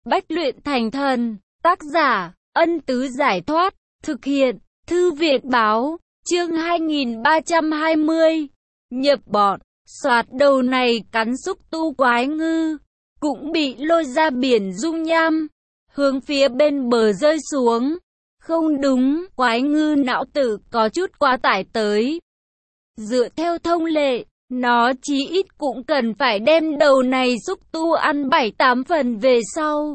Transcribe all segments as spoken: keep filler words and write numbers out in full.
bách luyện thành thần. Tác giả, Ân Tứ Giải Thoát. Thực hiện, Thư Việt Báo. Chương hai nghìn ba trăm hai mươi. Nhập bọn. Soạt đầu này cắn xúc tu quái ngư, cũng bị lôi ra biển dung nham, hướng phía bên bờ rơi xuống. Không đúng, quái ngư não tử có chút quá tải tới. Dựa theo thông lệ, nó chí ít cũng cần phải đem đầu này xúc tu ăn bảy tám phần về sau,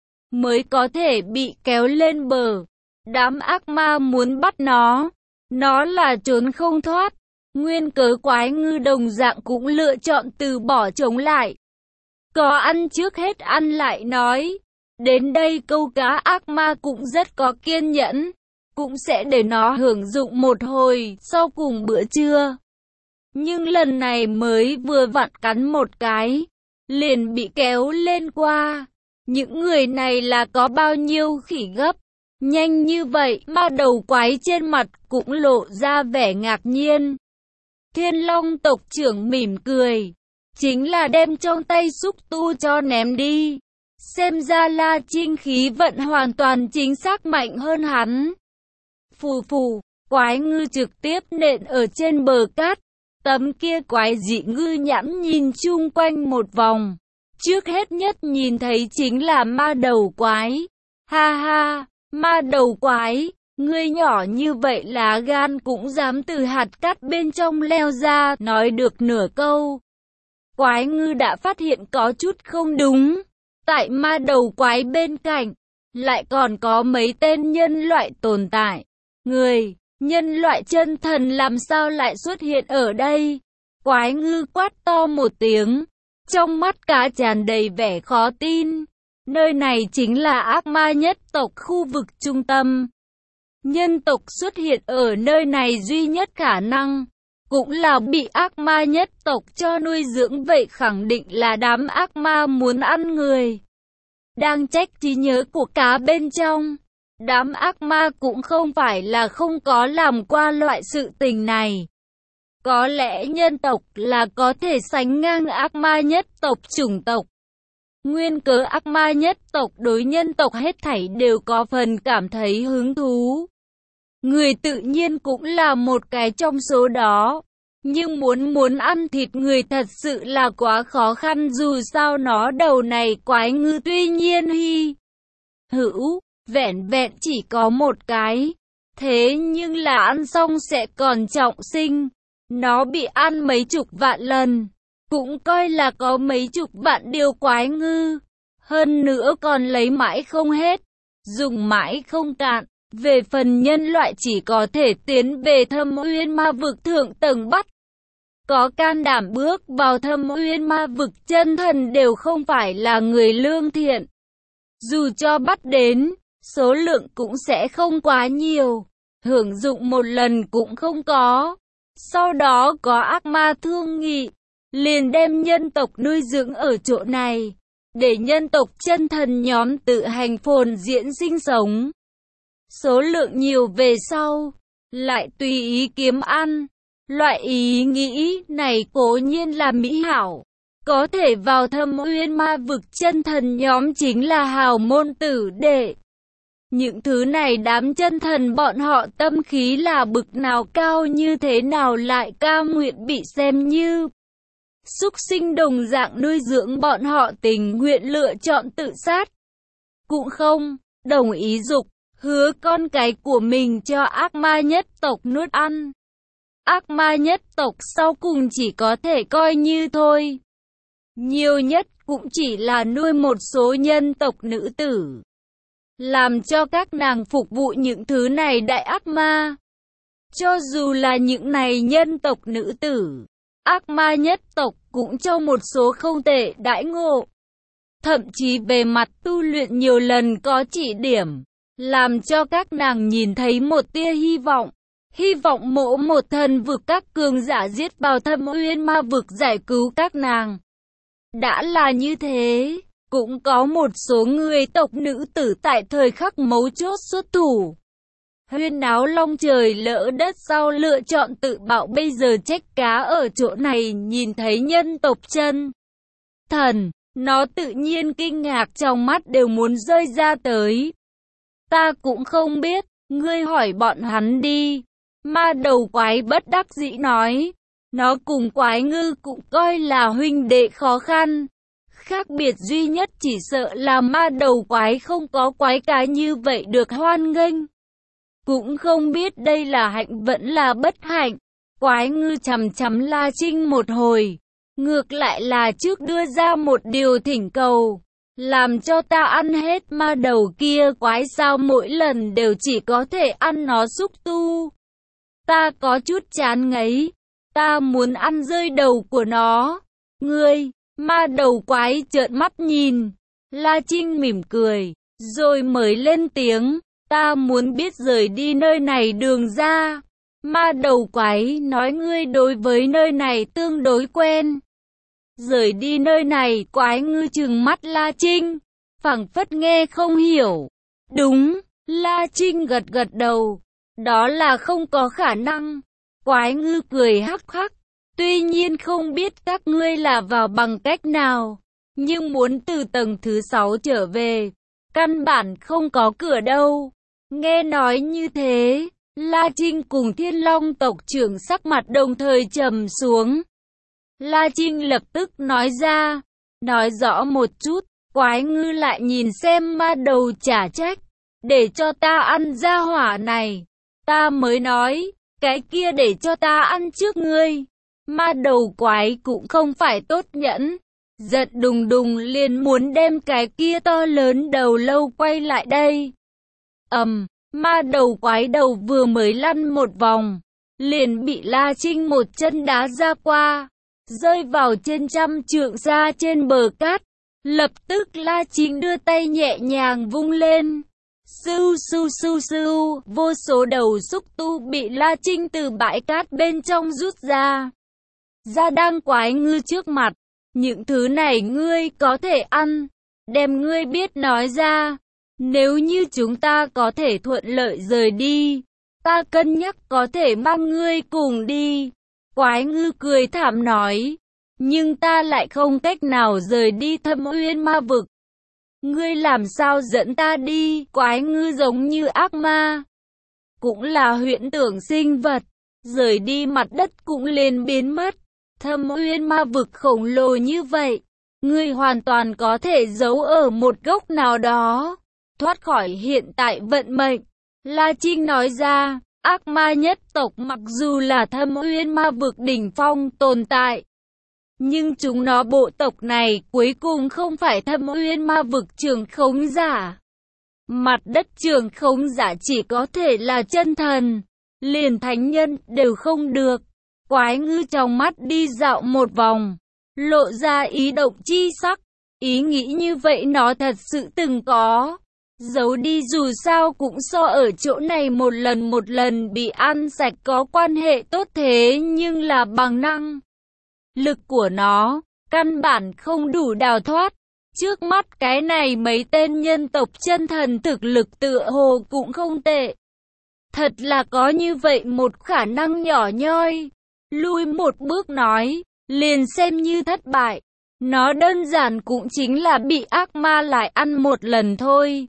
mới có thể bị kéo lên bờ. Đám ác ma muốn bắt nó, nó là trốn không thoát. Nguyên cớ quái ngư đồng dạng cũng lựa chọn từ bỏ chống lại. Có ăn trước hết ăn lại nói. Đến đây câu cá ác ma cũng rất có kiên nhẫn, cũng sẽ để nó hưởng dụng một hồi sau cùng bữa trưa. Nhưng lần này mới vừa vặn cắn một cái, liền bị kéo lên qua. Những người này là có bao nhiêu khỉ gấp, nhanh như vậy mà đầu quái trên mặt cũng lộ ra vẻ ngạc nhiên. Thiên Long tộc trưởng mỉm cười, chính là đem trong tay xúc tu cho ném đi. Xem ra La Trinh khí vận hoàn toàn chính xác mạnh hơn hắn. Phù phù, quái ngư trực tiếp nện ở trên bờ cát. Tấm kia quái dị ngư nhãn nhìn chung quanh một vòng. Trước hết nhất nhìn thấy chính là ma đầu quái. Ha ha, ma đầu quái, ngươi nhỏ như vậy lá gan cũng dám từ hạt cát bên trong leo ra. Nói được nửa câu, quái ngư đã phát hiện có chút không đúng. Tại ma đầu quái bên cạnh, lại còn có mấy tên nhân loại tồn tại. Người, nhân loại chân thần làm sao lại xuất hiện ở đây? Quái ngư quát to một tiếng, trong mắt cá tràn đầy vẻ khó tin. Nơi này chính là ác ma nhất tộc khu vực trung tâm. Nhân tộc xuất hiện ở nơi này duy nhất khả năng, cũng là bị ác ma nhất tộc cho nuôi dưỡng, vậy khẳng định là đám ác ma muốn ăn người. Đang trách trí nhớ của cá bên trong, đám ác ma cũng không phải là không có làm qua loại sự tình này. Có lẽ nhân tộc là có thể sánh ngang ác ma nhất tộc chủng tộc. Nguyên cớ ác ma nhất tộc đối nhân tộc hết thảy đều có phần cảm thấy hứng thú. Người tự nhiên cũng là một cái trong số đó. Nhưng muốn muốn ăn thịt người thật sự là quá khó khăn, dù sao nó đầu này quái ngư tuy nhiên hy hữu, vẹn vẹn chỉ có một cái. Thế nhưng là ăn xong sẽ còn trọng sinh. Nó bị ăn mấy chục vạn lần, cũng coi là có mấy chục vạn điều quái ngư. Hơn nữa còn lấy mãi không hết, dùng mãi không cạn. Về phần nhân loại chỉ có thể tiến về Thâm Uyên Ma Vực thượng tầng bắt. Có can đảm bước vào Thâm Uyên Ma Vực chân thần đều không phải là người lương thiện. Dù cho bắt đến, số lượng cũng sẽ không quá nhiều, hưởng dụng một lần cũng không có. Sau đó có ác ma thương nghị, liền đem nhân tộc nuôi dưỡng ở chỗ này, để nhân tộc chân thần nhóm tự hành phồn diễn sinh sống. Số lượng nhiều về sau, lại tùy ý kiếm ăn. Loại ý nghĩ này cố nhiên là mỹ hảo. Có thể vào Thâm Uyên Ma Vực chân thần nhóm chính là hào môn tử đệ. Những thứ này đám chân thần bọn họ tâm khí là bực nào cao, như thế nào lại cam nguyện bị xem như súc sinh đồng dạng nuôi dưỡng bọn họ, tình nguyện lựa chọn tự sát. Cũng không đồng ý dục hứa con cái của mình cho ác ma nhất tộc nuốt ăn. Ác ma nhất tộc sau cùng chỉ có thể coi như thôi. Nhiều nhất cũng chỉ là nuôi một số nhân tộc nữ tử, làm cho các nàng phục vụ những thứ này đại ác ma. Cho dù là những này nhân tộc nữ tử, ác ma nhất tộc cũng cho một số không tệ đãi ngộ. Thậm chí về mặt tu luyện nhiều lần có chỉ điểm, làm cho các nàng nhìn thấy một tia hy vọng. Hy vọng mộ một thần vực các cường giả giết vào Thâm Uyên Ma Vực giải cứu các nàng. Đã là như thế, cũng có một số người tộc nữ tử tại thời khắc mấu chốt xuất thủ. Huyên náo long trời lỡ đất sau lựa chọn tự bạo, bây giờ trách cá ở chỗ này nhìn thấy nhân tộc chân thần, Nó tự nhiên kinh ngạc, trong mắt đều muốn rơi ra tới. Ta cũng không biết, ngươi hỏi bọn hắn đi. Ma đầu quái bất đắc dĩ nói. Nó cùng quái ngư cũng coi là huynh đệ khó khăn. Khác biệt duy nhất chỉ sợ là ma đầu quái không có quái cái như vậy được hoan nghênh. Cũng không biết đây là hạnh vẫn là bất hạnh. Quái ngư chằm chằm La Trinh một hồi. Ngược lại là trước đưa ra một điều thỉnh cầu. Làm cho ta ăn hết ma đầu kia, quái sao mỗi lần đều chỉ có thể ăn nó xúc tu. Ta có chút chán ngấy. Ta muốn ăn rơi đầu của nó. Ngươi, ma đầu quái trợn mắt nhìn. La Trinh mỉm cười, rồi mới lên tiếng. Ta muốn biết rời đi nơi này đường ra. Ma đầu quái nói ngươi đối với nơi này tương đối quen. Rời đi nơi này, quái ngư trừng mắt La Trinh, phảng phất nghe không hiểu. Đúng, La Trinh gật gật đầu. Đó là không có khả năng. Quái ngư cười hắc hắc. Tuy nhiên không biết các ngươi là vào bằng cách nào, nhưng muốn từ tầng thứ sáu trở về, căn bản không có cửa đâu. Nghe nói như thế, La Trinh cùng Thiên Long tộc trưởng sắc mặt đồng thời trầm xuống. La Trinh lập tức nói ra, nói rõ một chút. Quái ngư lại nhìn xem ma đầu trả trách, để cho ta ăn gia hỏa này. Ta mới nói, cái kia để cho ta ăn trước ngươi. Ma đầu quái cũng không phải tốt nhẫn, giận đùng đùng liền muốn đem cái kia to lớn đầu lâu quay lại đây. Ầm, um, ma đầu quái đầu vừa mới lăn một vòng, liền bị La Trinh một chân đá ra qua, rơi vào trên trăm trượng xa trên bờ cát. Lập tức La Trinh đưa tay nhẹ nhàng vung lên. Sưu sưu sưu sưu, vô số đầu xúc tu bị La Trinh từ bãi cát bên trong rút ra. Ra đang quái ngư trước mặt. Những thứ này ngươi có thể ăn. Đem ngươi biết nói ra. Nếu như chúng ta có thể thuận lợi rời đi, ta cân nhắc có thể mang ngươi cùng đi. Quái ngư cười thảm nói. Nhưng ta lại không cách nào rời đi Thâm Uyên ma vực. Ngươi làm sao dẫn ta đi? Quái ngư giống như ác ma, cũng là huyễn tưởng sinh vật, rời đi mặt đất cũng liền biến mất. Thâm Uyên ma vực khổng lồ như vậy, ngươi hoàn toàn có thể giấu ở một góc nào đó, thoát khỏi hiện tại vận mệnh. La Trinh nói ra, ác ma nhất tộc mặc dù là Thâm Uyên ma vực đỉnh phong tồn tại, nhưng chúng nó bộ tộc này cuối cùng không phải Thâm Uyên ma vực trường khống giả. Mặt đất trường khống giả chỉ có thể là chân thần, liền thánh nhân đều không được. Quái ngư trong mắt đi dạo một vòng, lộ ra ý động chi sắc. Ý nghĩ như vậy nó thật sự từng có. Giấu đi dù sao cũng so ở chỗ này một lần một lần bị ăn sạch có quan hệ tốt, thế nhưng là bằng năng lực của nó, căn bản không đủ đào thoát. Trước mắt cái này mấy tên nhân tộc chân thần thực lực tựa hồ cũng không tệ. Thật là có như vậy một khả năng nhỏ nhoi. Lui một bước nói, liền xem như thất bại. Nó đơn giản cũng chính là bị ác ma lại ăn một lần thôi.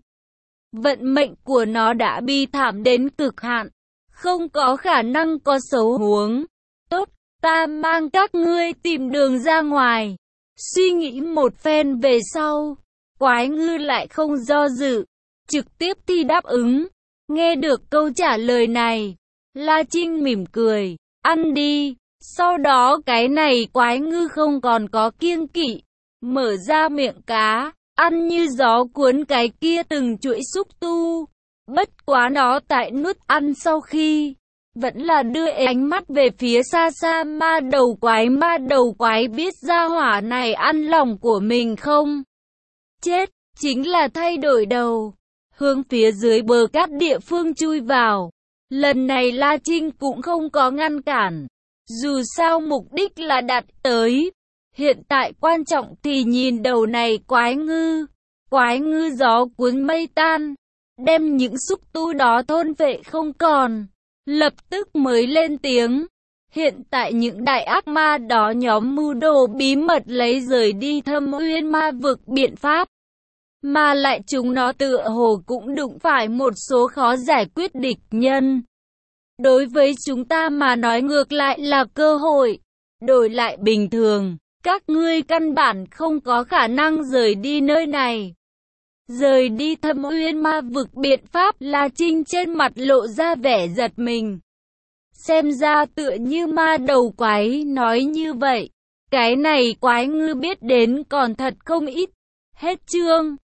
Vận mệnh của nó đã bi thảm đến cực hạn, không có khả năng có xấu huống. Tốt, ta mang các ngươi tìm đường ra ngoài. Suy nghĩ một phen về sau, quái ngư lại không do dự, trực tiếp thi đáp ứng. Nghe được câu trả lời này, La Trinh mỉm cười, ăn đi. Sau đó cái này quái ngư không còn có kiêng kỵ, mở ra miệng cá, ăn như gió cuốn cái kia từng chuỗi xúc tu. Bất quá nó tại nuốt ăn sau khi, vẫn là đưa ánh mắt về phía xa xa ma đầu quái. Ma đầu quái biết ra hỏa này ăn lòng của mình không chết, chính là thay đổi đầu, hướng phía dưới bờ cát địa phương chui vào. Lần này La Trinh cũng không có ngăn cản, dù sao mục đích là đạt tới. Hiện tại quan trọng thì nhìn đầu này quái ngư. Quái ngư gió cuốn mây tan, đem những xúc tu đó thôn vệ không còn. Lập tức mới lên tiếng, Hiện tại những đại ác ma đó nhóm mưu đồ bí mật lấy rời đi Thâm Uyên Ma Vực biện pháp. Mà lại chúng nó tựa hồ cũng đụng phải một số khó giải quyết địch nhân. Đối với chúng ta mà nói ngược lại là cơ hội. Đổi lại bình thường, các ngươi căn bản không có khả năng rời đi nơi này. Rời đi Thâm Uyên Ma Vực biện pháp, La Trinh trên mặt lộ ra vẻ giật mình. Xem ra tựa như ma đầu quái nói như vậy. Cái này quái ngư biết đến còn thật không ít. Hết chương.